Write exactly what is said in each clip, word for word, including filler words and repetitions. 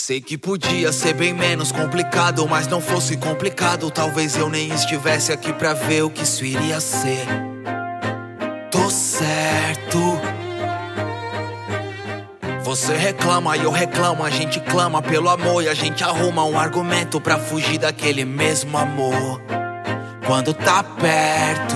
Sei que podia ser bem menos complicado, mas não fosse complicado, talvez eu nem estivesse aqui pra ver o que isso iria ser. Tô certo. Você reclama e eu reclamo, a gente clama pelo amor e a gente arruma um argumento pra fugir daquele mesmo amor quando tá perto.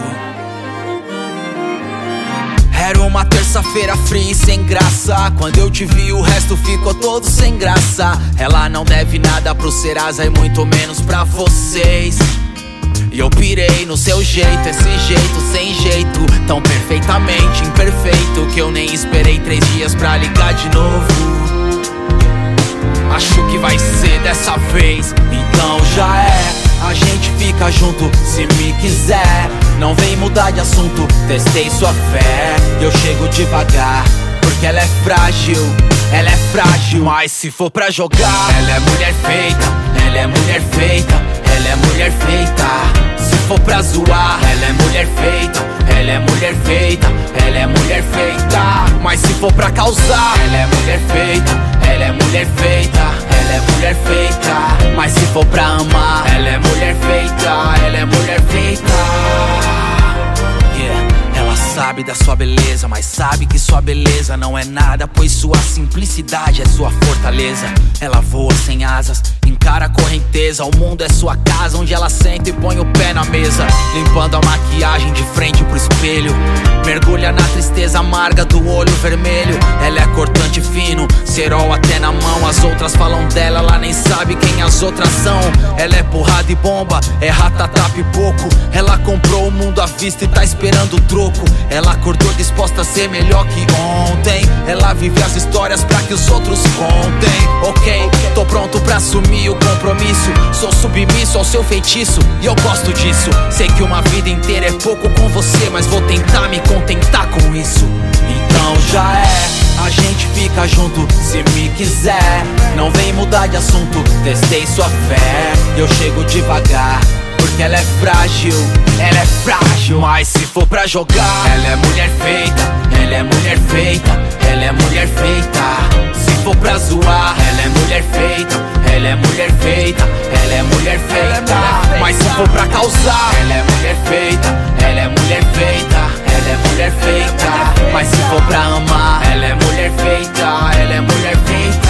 Era uma terça-feira fria e sem graça, quando eu te vi o resto ficou todo sem graça. Ela não deve nada pro Serasa e muito menos pra vocês. E eu pirei no seu jeito, esse jeito sem jeito, tão perfeitamente imperfeito, que eu nem esperei três dias pra ligar de novo. Acho que vai ser dessa vez, então já é. A gente fica junto se me quiser. Não vem mudar de assunto, testei sua fé. Eu chego devagar, porque ela é frágil, ela é frágil. Mas se for pra jogar, ela é mulher feita, ela é mulher feita, ela é mulher feita. Se for pra zoar, ela é mulher feita, ela é mulher feita, ela é mulher feita. Mas se for pra causar, ela é mulher feita, ela é mulher feita, ela é mulher feita. Mas se for pra amar, ela é mulher feita, ela é mulher feita. Yeah. Ela sabe da sua beleza, mas sabe que sua beleza não é nada, pois sua simplicidade é sua fortaleza. Ela voa sem asas, encara a correnteza. O mundo é sua casa, onde ela senta e põe o pé na mesa, limpando a maquiagem de frente pro espelho. Mergulha na tristeza amarga do olho vermelho. Ela é cortante fino, cerol até na mão. As outras falam dela, ela nem sabe quem as outras são. Ela é porrada e bomba, é ratatá pipoco. Ela comprou o mundo à vista e tá esperando o troco. Ela acordou disposta a ser melhor que ontem. Ela vive as histórias pra que os outros contem. Ok, tô pronto pra assumir o compromisso. Sou submisso ao seu feitiço e eu gosto disso. Sei que uma vida inteira é pouco com você, mas vou tentar me contentar com isso. Então já é. A gente fica junto se me quiser. Não vem mudar de assunto, testei sua fé. Eu chego devagar, porque ela é frágil, ela é frágil. Mas se for pra jogar, ela é mulher feita, ela é mulher feita, ela é mulher feita. Se for pra zoar, ela é mulher feita, ela é mulher feita, ela é mulher feita. Mas se for pra causar, ela é mulher feita, ela é mulher feita, ela é mulher feita. Mas se for pra amar, ela é mulher feita, ela é mulher feita.